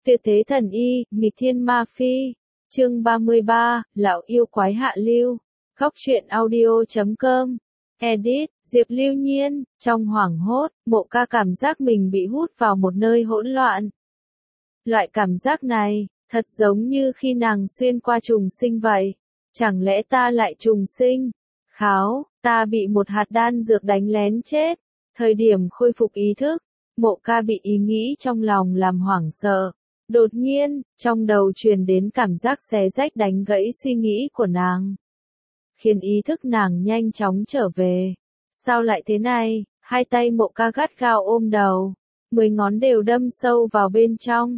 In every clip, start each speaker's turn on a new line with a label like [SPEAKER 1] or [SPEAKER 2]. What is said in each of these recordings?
[SPEAKER 1] Tuyệt thế thần y, nghịch thiên ma phi. Chương 33, lão yêu quái hạ lưu. Góc truyện audio.com. Edit, Diệp Lưu Nhiên. Trong hoảng hốt, Mộ Ca cảm giác mình bị hút vào một nơi hỗn loạn. Loại cảm giác này, thật giống như khi nàng xuyên qua trùng sinh vậy. Chẳng lẽ ta lại trùng sinh? Kháo, ta bị một hạt đan dược đánh lén chết. Thời điểm khôi phục ý thức, Mộ Ca bị ý nghĩ trong lòng làm hoảng sợ. Đột nhiên, trong đầu truyền đến cảm giác xé rách đánh gãy suy nghĩ của nàng, khiến ý thức nàng nhanh chóng trở về. Sao lại thế này? Hai tay Mộ Ca gắt gao ôm đầu, 10 ngón đều đâm sâu vào bên trong.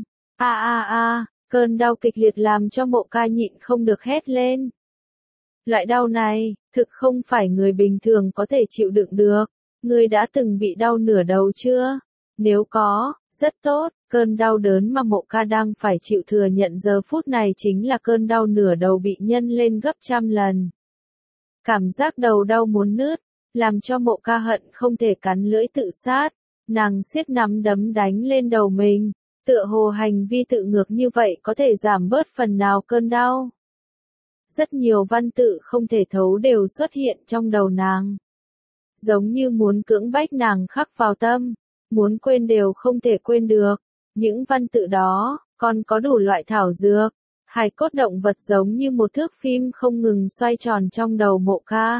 [SPEAKER 1] Cơn đau kịch liệt làm cho Mộ Ca nhịn không được hét lên. Loại đau này, thực không phải người bình thường có thể chịu đựng được. Ngươi đã từng bị đau nửa đầu chưa? Nếu có, rất tốt, cơn đau đớn mà Mộ Ca đang phải chịu thừa nhận giờ phút này chính là cơn đau nửa đầu bị nhân lên gấp trăm lần. Cảm giác đầu đau muốn nứt, làm cho Mộ Ca hận không thể cắn lưỡi tự sát. Nàng siết nắm đấm đánh lên đầu mình, tựa hồ hành vi tự ngược như vậy có thể giảm bớt phần nào cơn đau. Rất nhiều văn tự không thể thấu đều xuất hiện trong đầu nàng, giống như muốn cưỡng bách nàng khắc vào tâm, muốn quên đều không thể quên được. Những văn tự đó, còn có đủ loại thảo dược, hài cốt động vật giống như một thước phim không ngừng xoay tròn trong đầu Mộ Ca.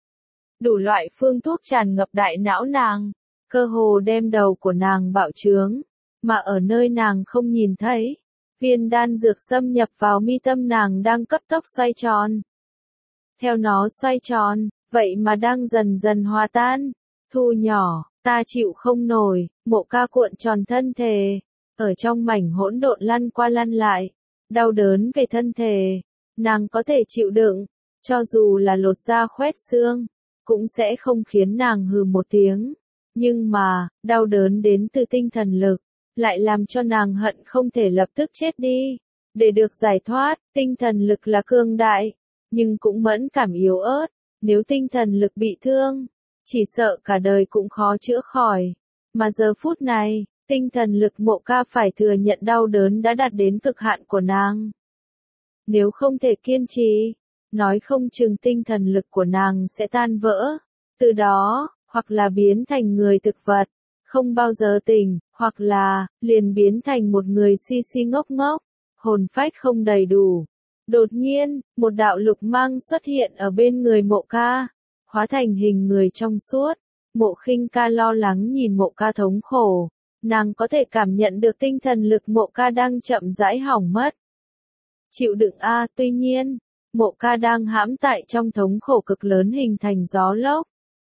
[SPEAKER 1] Đủ loại phương thuốc tràn ngập đại não nàng, cơ hồ đem đầu của nàng bạo trướng, mà ở nơi nàng không nhìn thấy, viên đan dược xâm nhập vào mi tâm nàng đang cấp tốc xoay tròn. Theo nó xoay tròn, vậy mà đang dần dần hòa tan, thu nhỏ, ta chịu không nổi. Mộ Ca cuộn tròn thân thể, ở trong mảnh hỗn độn lăn qua lăn lại, đau đớn về thân thể, nàng có thể chịu đựng, cho dù là lột da khoét xương, cũng sẽ không khiến nàng hừ một tiếng. Nhưng mà, đau đớn đến từ tinh thần lực, lại làm cho nàng hận không thể lập tức chết đi. Để được giải thoát, tinh thần lực là cường đại, nhưng cũng mẫn cảm yếu ớt. Nếu tinh thần lực bị thương, chỉ sợ cả đời cũng khó chữa khỏi. Mà giờ phút này, tinh thần lực Mộ Ca phải thừa nhận đau đớn đã đạt đến cực hạn của nàng. Nếu không thể kiên trì, nói không chừng tinh thần lực của nàng sẽ tan vỡ. Từ đó, hoặc là biến thành người thực vật, không bao giờ tỉnh, hoặc là, liền biến thành một người si si ngốc ngốc, hồn phách không đầy đủ. Đột nhiên, một đạo lục mang xuất hiện ở bên người Mộ Ca, hóa thành hình người trong suốt. Mộ Khinh Ca lo lắng nhìn Mộ Ca thống khổ, nàng có thể cảm nhận được tinh thần lực Mộ Ca đang chậm rãi hỏng mất. Chịu đựng tuy nhiên, Mộ Ca đang hãm tại trong thống khổ cực lớn hình thành gió lốc.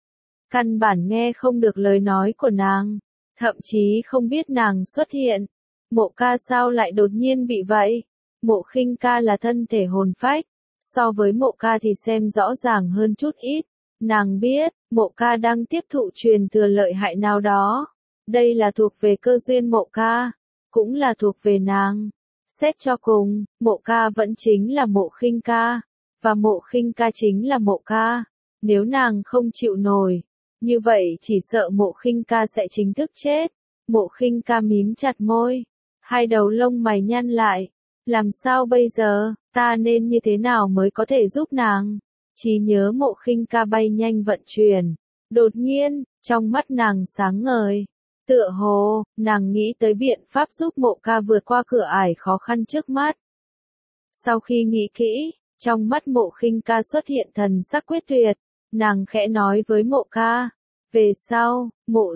[SPEAKER 1] Căn bản nghe không được lời nói của nàng, thậm chí không biết nàng xuất hiện. Mộ Ca sao lại đột nhiên bị vậy? Mộ Khinh Ca là thân thể hồn phách, so với Mộ Ca thì xem rõ ràng hơn chút ít. Nàng biết, Mộ Ca đang tiếp thụ truyền thừa lợi hại nào đó. Đây là thuộc về cơ duyên Mộ Ca, cũng là thuộc về nàng. Xét cho cùng, Mộ Ca vẫn chính là Mộ Khinh Ca, và Mộ Khinh Ca chính là Mộ Ca. Nếu nàng không chịu nổi, như vậy chỉ sợ Mộ Khinh Ca sẽ chính thức chết. Mộ Khinh Ca mím chặt môi, hai đầu lông mày nhăn lại. Làm sao bây giờ, ta nên như thế nào mới có thể giúp nàng? Trí nhớ Mộ Khinh Ca bay nhanh vận chuyển. Đột nhiên, trong mắt nàng sáng ngời. Tựa hồ, nàng nghĩ tới biện pháp giúp Mộ Ca vượt qua cửa ải khó khăn trước mắt. Sau khi nghĩ kỹ, trong mắt Mộ Khinh Ca xuất hiện thần sắc quyết tuyệt. Nàng khẽ nói với Mộ Ca, về sau, Mộ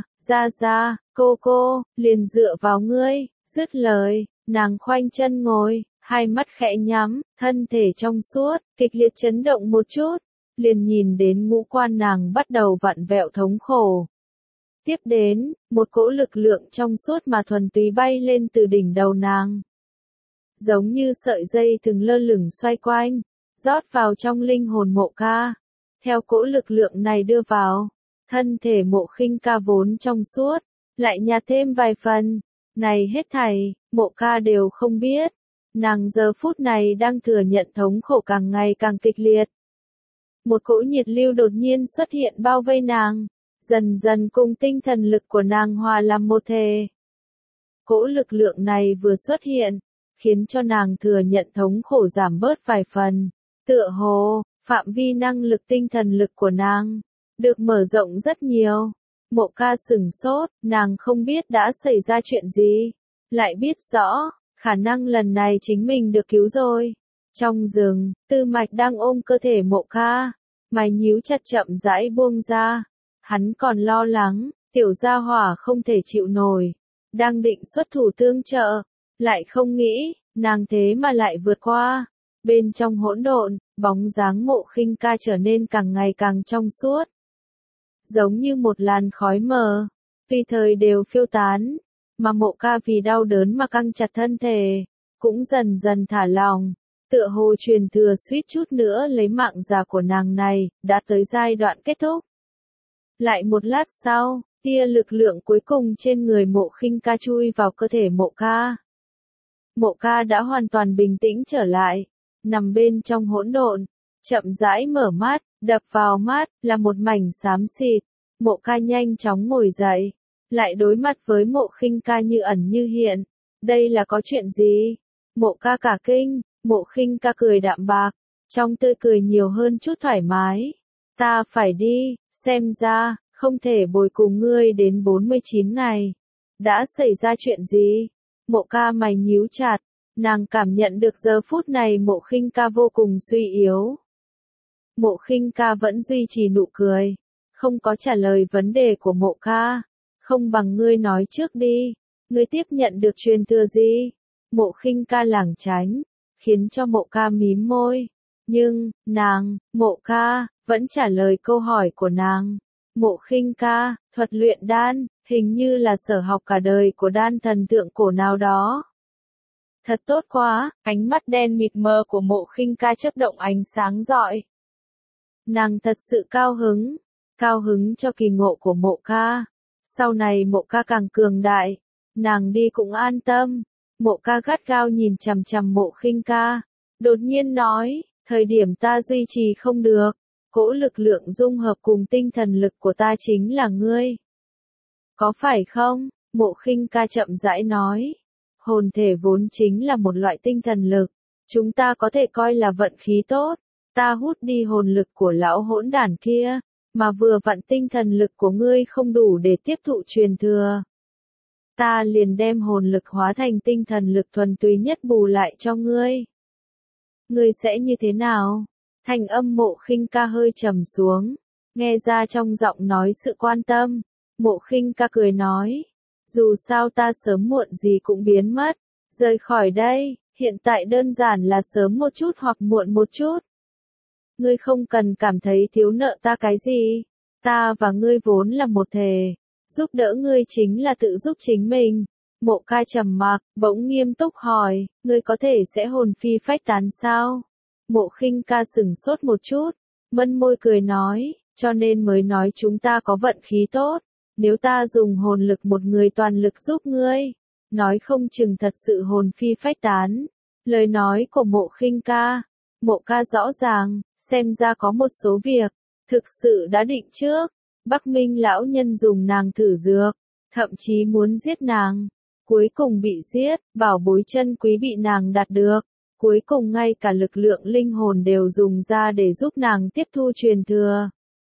[SPEAKER 1] gia, cô, liền dựa vào ngươi. Dứt lời, nàng khoanh chân ngồi, hai mắt khẽ nhắm, thân thể trong suốt, kịch liệt chấn động một chút, liền nhìn đến ngũ quan nàng bắt đầu vặn vẹo thống khổ. Tiếp đến, một cỗ lực lượng trong suốt mà thuần túy bay lên từ đỉnh đầu nàng. Giống như sợi dây từng lơ lửng xoay quanh, rót vào trong linh hồn Mộ Ca. Theo cỗ lực lượng này đưa vào, thân thể Mộ Khinh Ca vốn trong suốt, lại nhạt thêm vài phần. Này hết thảy, Mộ Ca đều không biết. Nàng giờ phút này đang thừa nhận thống khổ càng ngày càng kịch liệt. Một cỗ nhiệt lưu đột nhiên xuất hiện bao vây nàng, dần dần cùng tinh thần lực của nàng hòa làm một thể. Cỗ lực lượng này vừa xuất hiện, khiến cho nàng thừa nhận thống khổ giảm bớt vài phần. Tựa hồ, phạm vi năng lực tinh thần lực của nàng được mở rộng rất nhiều. Mộ Ca sửng sốt, nàng không biết đã xảy ra chuyện gì, lại biết rõ, khả năng lần này chính mình được cứu rồi. Trong rừng, Tư Mạch đang ôm cơ thể Mộ Ca, mày nhíu chặt chậm rãi buông ra. Hắn còn lo lắng, tiểu gia hỏa không thể chịu nổi, đang định xuất thủ tương trợ, lại không nghĩ, nàng thế mà lại vượt qua. Bên trong hỗn độn, bóng dáng Mộ Khinh Ca trở nên càng ngày càng trong suốt, giống như một làn khói mờ, tùy thời đều phiêu tán, mà Mộ Ca vì đau đớn mà căng chặt thân thể, cũng dần dần thả lỏng, tựa hồ truyền thừa suýt chút nữa lấy mạng già của nàng này, đã tới giai đoạn kết thúc. Lại một lát sau, tia lực lượng cuối cùng trên người Mộ Khinh Ca chui vào cơ thể Mộ Ca. Mộ Ca đã hoàn toàn bình tĩnh trở lại, nằm bên trong hỗn độn, chậm rãi mở mắt, đập vào mắt là một mảnh xám xịt. Mộ Ca nhanh chóng ngồi dậy, lại đối mặt với Mộ Khinh Ca như ẩn như hiện. Đây là có chuyện gì? Mộ Ca cả kinh. Mộ Khinh Ca cười đạm bạc, trong tươi cười nhiều hơn chút thoải mái. Ta phải đi, xem ra, không thể bồi cùng ngươi đến 49 ngày. Đã xảy ra chuyện gì? Mộ Ca mày nhíu chặt, nàng cảm nhận được giờ phút này Mộ Khinh Ca vô cùng suy yếu. Mộ Khinh Ca vẫn duy trì nụ cười, không có trả lời vấn đề của Mộ Ca. Không bằng ngươi nói trước đi, ngươi tiếp nhận được truyền thừa gì? Mộ Khinh Ca lảng tránh, khiến cho Mộ Ca mím môi. Nhưng, Mộ Ca, vẫn trả lời câu hỏi của nàng. Mộ Khinh Ca, thuật luyện đan, hình như là sở học cả đời của đan thần thượng cổ nào đó. Thật tốt quá, ánh mắt đen mịt mờ của Mộ Khinh Ca chớp động ánh sáng rọi. Nàng thật sự cao hứng cho kỳ ngộ của Mộ Ca. Sau này Mộ Ca càng cường đại, nàng đi cũng an tâm. Mộ Ca gắt gao nhìn chằm chằm Mộ Khinh Ca, đột nhiên nói, thời điểm ta duy trì không được, cỗ lực lượng dung hợp cùng tinh thần lực của ta chính là ngươi. Có phải không? Mộ Khinh Ca chậm rãi nói, hồn thể vốn chính là một loại tinh thần lực, chúng ta có thể coi là vận khí tốt, ta hút đi hồn lực của lão hỗn đản kia, mà vừa vặn tinh thần lực của ngươi không đủ để tiếp thụ truyền thừa. Ta liền đem hồn lực hóa thành tinh thần lực thuần túy nhất bù lại cho ngươi. Ngươi sẽ như thế nào? Thanh âm Mộ Khinh Ca hơi trầm xuống, nghe ra trong giọng nói sự quan tâm. Mộ Khinh Ca cười nói, dù sao ta sớm muộn gì cũng biến mất, rời khỏi đây, hiện tại đơn giản là sớm một chút hoặc muộn một chút. Ngươi không cần cảm thấy thiếu nợ ta cái gì, ta và ngươi vốn là một thể. Giúp đỡ ngươi chính là tự giúp chính mình. Mộ Ca trầm mặc, bỗng nghiêm túc hỏi, ngươi có thể sẽ hồn phi phách tán sao? Mộ Khinh Ca sửng sốt một chút, mân môi cười nói, cho nên mới nói chúng ta có vận khí tốt. Nếu ta dùng hồn lực một người toàn lực giúp ngươi, nói không chừng thật sự hồn phi phách tán. Lời nói của Mộ Khinh Ca, Mộ Ca rõ ràng, xem ra có một số việc, thực sự đã định trước. Bắc Minh lão nhân dùng nàng thử dược, thậm chí muốn giết nàng, cuối cùng bị giết, bảo bối chân quý bị nàng đạt được, cuối cùng ngay cả lực lượng linh hồn đều dùng ra để giúp nàng tiếp thu truyền thừa.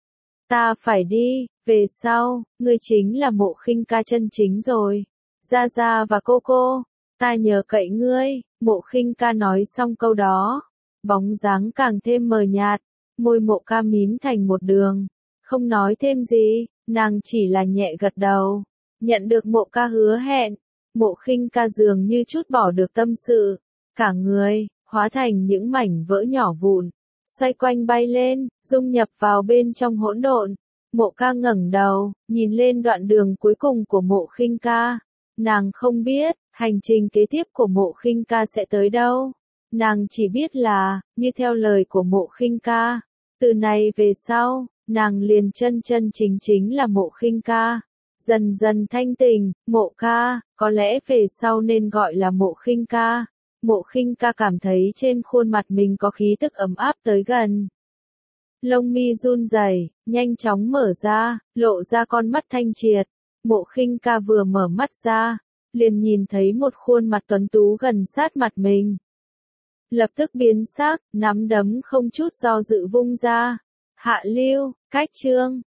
[SPEAKER 1] Ta phải đi, về sau, ngươi chính là Mộ Khinh Ca chân chính rồi. Gia Gia và cô, ta nhờ cậy ngươi. Mộ Khinh Ca nói xong câu đó, bóng dáng càng thêm mờ nhạt, môi Mộ Ca mím thành một đường. Không nói thêm gì, nàng chỉ là nhẹ gật đầu. Nhận được Mộ Ca hứa hẹn, Mộ Khinh Ca dường như chút bỏ được tâm sự, cả người hóa thành những mảnh vỡ nhỏ vụn, xoay quanh bay lên, dung nhập vào bên trong hỗn độn. Mộ Ca ngẩng đầu, nhìn lên đoạn đường cuối cùng của Mộ Khinh Ca. Nàng không biết, hành trình kế tiếp của Mộ Khinh Ca sẽ tới đâu. Nàng chỉ biết là, như theo lời của Mộ Khinh Ca, từ này về sau, nàng liền chân chân chính chính là Mộ Khinh Ca. Dần dần thanh tỉnh, Mộ Ca, có lẽ về sau nên gọi là Mộ Khinh Ca. Mộ Khinh Ca cảm thấy trên khuôn mặt mình có khí tức ấm áp tới gần. Lông mi run rẩy, nhanh chóng mở ra, lộ ra con mắt thanh triệt. Mộ Khinh Ca vừa mở mắt ra, liền nhìn thấy một khuôn mặt tuấn tú gần sát mặt mình. Lập tức biến sắc, nắm đấm không chút do dự vung ra. Hạ Lưu, cách Trương,